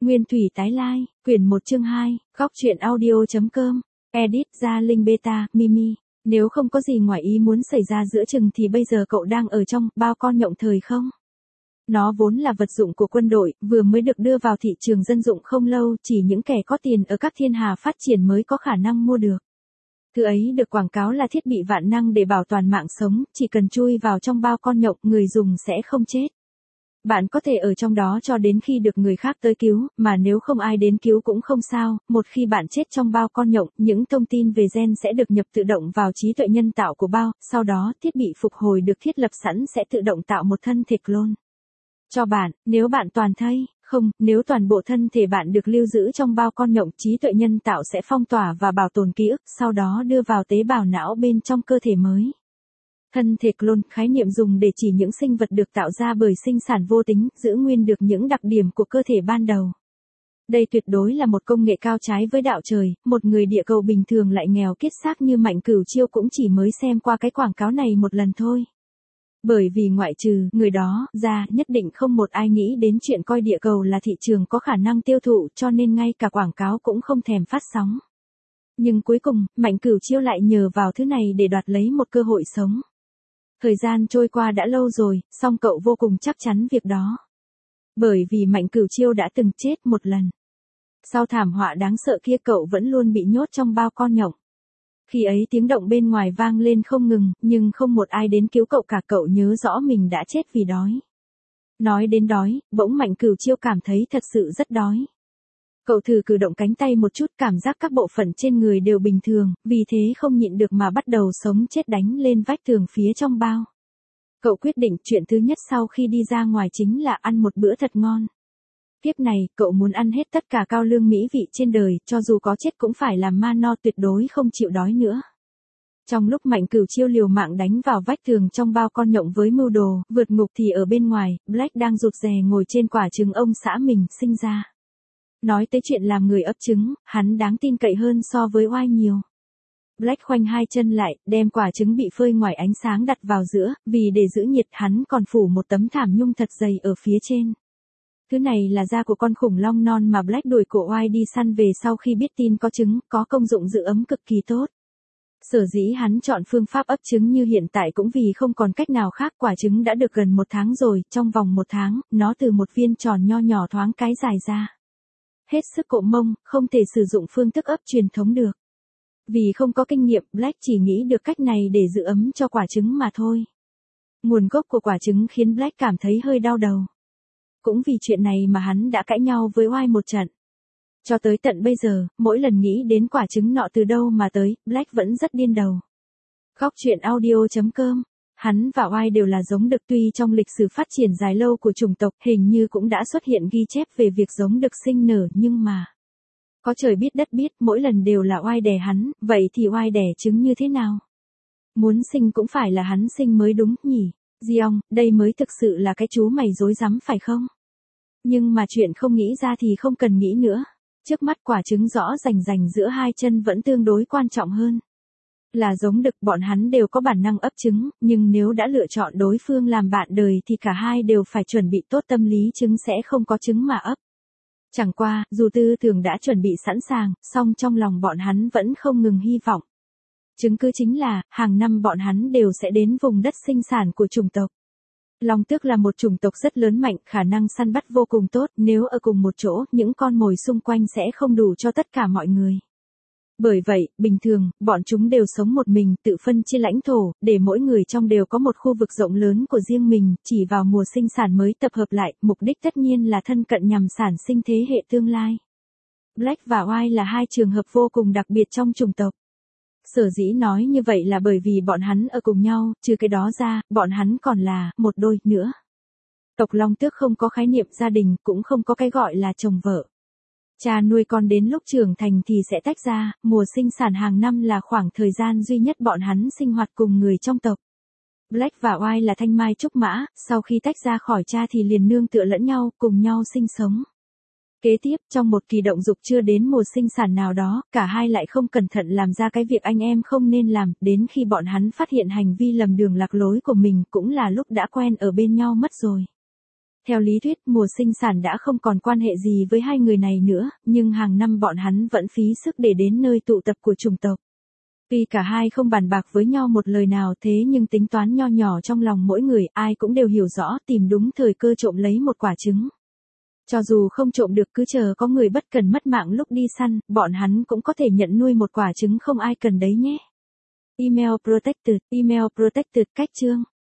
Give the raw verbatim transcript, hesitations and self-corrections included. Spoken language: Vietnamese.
Nguyên thủy tái lai, quyển một chương hai, góc truyện audio.com, edit ra Linh Beta, Mimi. Nếu không có gì ngoài ý muốn xảy ra giữa chừng thì bây giờ cậu đang ở trong bao con nhộng thời không? Nó vốn là vật dụng của quân đội, vừa mới được đưa vào thị trường dân dụng không lâu, chỉ những kẻ có tiền ở các thiên hà phát triển mới có khả năng mua được. Thứ ấy được quảng cáo là thiết bị vạn năng để bảo toàn mạng sống, chỉ cần chui vào trong bao con nhộng, người dùng sẽ không chết. Bạn có thể ở trong đó cho đến khi được người khác tới cứu, mà nếu không ai đến cứu cũng không sao, một khi bạn chết trong bao con nhộng, những thông tin về gen sẽ được nhập tự động vào trí tuệ nhân tạo của bao, sau đó thiết bị phục hồi được thiết lập sẵn sẽ tự động tạo một thân thể clone cho bạn, nếu bạn toàn thây, không, nếu toàn bộ thân thể bạn được lưu giữ trong bao con nhộng, trí tuệ nhân tạo sẽ phong tỏa và bảo tồn ký ức, sau đó đưa vào tế bào não bên trong cơ thể mới. Thân thể clone, khái niệm dùng để chỉ những sinh vật được tạo ra bởi sinh sản vô tính, giữ nguyên được những đặc điểm của cơ thể ban đầu. Đây tuyệt đối là một công nghệ cao trái với đạo trời, một người địa cầu bình thường lại nghèo kiết xác như Mạnh Cửu Chiêu cũng chỉ mới xem qua cái quảng cáo này một lần thôi. Bởi vì ngoại trừ người đó ra, nhất định không một ai nghĩ đến chuyện coi địa cầu là thị trường có khả năng tiêu thụ, cho nên ngay cả quảng cáo cũng không thèm phát sóng. Nhưng cuối cùng, Mạnh Cửu Chiêu lại nhờ vào thứ này để đoạt lấy một cơ hội sống. Thời gian trôi qua đã lâu rồi, song cậu vô cùng chắc chắn việc đó. Bởi vì Mạnh Cửu Chiêu đã từng chết một lần. Sau thảm họa đáng sợ kia cậu vẫn luôn bị nhốt trong bao con nhộng. Khi ấy tiếng động bên ngoài vang lên không ngừng, nhưng không một ai đến cứu cậu cả, cậu nhớ rõ mình đã chết vì đói. Nói đến đói, bỗng Mạnh Cửu Chiêu cảm thấy thật sự rất đói. Cậu thử cử động cánh tay một chút, cảm giác các bộ phận trên người đều bình thường, vì thế không nhịn được mà bắt đầu sống chết đánh lên vách tường phía trong bao. Cậu quyết định chuyện thứ nhất sau khi đi ra ngoài chính là ăn một bữa thật ngon. Kiếp này, cậu muốn ăn hết tất cả cao lương mỹ vị trên đời, cho dù có chết cũng phải làm ma no, tuyệt đối không chịu đói nữa. Trong lúc Mạnh Cửu Chiêu liều mạng đánh vào vách tường trong bao con nhộng với mưu đồ vượt ngục thì ở bên ngoài, Black đang rụt rè ngồi trên quả trứng ông xã mình sinh ra. Nói tới chuyện làm người ấp trứng, hắn đáng tin cậy hơn so với oai nhiều. Black khoanh hai chân lại, đem quả trứng bị phơi ngoài ánh sáng đặt vào giữa, vì để giữ nhiệt hắn còn phủ một tấm thảm nhung thật dày ở phía trên. Thứ này là da của con khủng long non mà Black đuổi cổ oai đi săn về sau khi biết tin có trứng, có công dụng giữ ấm cực kỳ tốt. Sở dĩ hắn chọn phương pháp ấp trứng như hiện tại cũng vì không còn cách nào khác, quả trứng đã được gần một tháng rồi, trong vòng một tháng, nó từ một viên tròn nho nhỏ thoáng cái dài ra. Hết sức cộm mông, không thể sử dụng phương thức ấp truyền thống được. Vì không có kinh nghiệm, Black chỉ nghĩ được cách này để giữ ấm cho quả trứng mà thôi. Nguồn gốc của quả trứng khiến Black cảm thấy hơi đau đầu. Cũng vì chuyện này mà hắn đã cãi nhau với oai một trận. Cho tới tận bây giờ, mỗi lần nghĩ đến quả trứng nọ từ đâu mà tới, Black vẫn rất điên đầu. Góc truyện audio.com. Hắn và oai đều là giống đực, tuy trong lịch sử phát triển dài lâu của chủng tộc hình như cũng đã xuất hiện ghi chép về việc giống đực sinh nở, nhưng mà có trời biết đất biết, mỗi lần đều là oai đẻ hắn, vậy thì oai đẻ trứng như thế nào? Muốn sinh cũng phải là hắn sinh mới đúng nhỉ? Giong, đây mới thực sự là cái chú mày rối rắm phải không? Nhưng mà chuyện không nghĩ ra thì không cần nghĩ nữa. Trước mắt quả trứng rõ rành rành giữa hai chân vẫn tương đối quan trọng hơn. Là giống đực, bọn hắn đều có bản năng ấp trứng, nhưng nếu đã lựa chọn đối phương làm bạn đời thì cả hai đều phải chuẩn bị tốt tâm lý trứng sẽ không có trứng mà ấp. Chẳng qua, dù tư tưởng đã chuẩn bị sẵn sàng, song trong lòng bọn hắn vẫn không ngừng hy vọng. Chứng cứ chính là, hàng năm bọn hắn đều sẽ đến vùng đất sinh sản của chủng tộc. Long tước là một chủng tộc rất lớn mạnh, khả năng săn bắt vô cùng tốt, nếu ở cùng một chỗ, những con mồi xung quanh sẽ không đủ cho tất cả mọi người. Bởi vậy, bình thường, bọn chúng đều sống một mình, tự phân chia lãnh thổ, để mỗi người trong đều có một khu vực rộng lớn của riêng mình, chỉ vào mùa sinh sản mới tập hợp lại, mục đích tất nhiên là thân cận nhằm sản sinh thế hệ tương lai. Black và oai là hai trường hợp vô cùng đặc biệt trong chủng tộc. Sở dĩ nói như vậy là bởi vì bọn hắn ở cùng nhau, trừ cái đó ra, bọn hắn còn là một đôi nữa. Tộc Long Tước không có khái niệm gia đình, cũng không có cái gọi là chồng vợ. Cha nuôi con đến lúc trưởng thành thì sẽ tách ra, mùa sinh sản hàng năm là khoảng thời gian duy nhất bọn hắn sinh hoạt cùng người trong tộc. Black và oai là thanh mai trúc mã, sau khi tách ra khỏi cha thì liền nương tựa lẫn nhau, cùng nhau sinh sống. Kế tiếp, trong một kỳ động dục chưa đến mùa sinh sản nào đó, cả hai lại không cẩn thận làm ra cái việc anh em không nên làm, đến khi bọn hắn phát hiện hành vi lầm đường lạc lối của mình cũng là lúc đã quen ở bên nhau mất rồi. Theo lý thuyết mùa sinh sản đã không còn quan hệ gì với hai người này nữa, nhưng hàng năm bọn hắn vẫn phí sức để đến nơi tụ tập của chủng tộc. Tuy cả hai không bàn bạc với nhau một lời nào thế nhưng tính toán nho nhỏ trong lòng mỗi người ai cũng đều hiểu rõ tìm đúng thời cơ trộm lấy một quả trứng. Cho dù không trộm được cứ chờ có người bất cần mất mạng lúc đi săn, bọn hắn cũng có thể nhận nuôi một quả trứng không ai cần đấy nhé. Email Protected, Email Protected cách chương.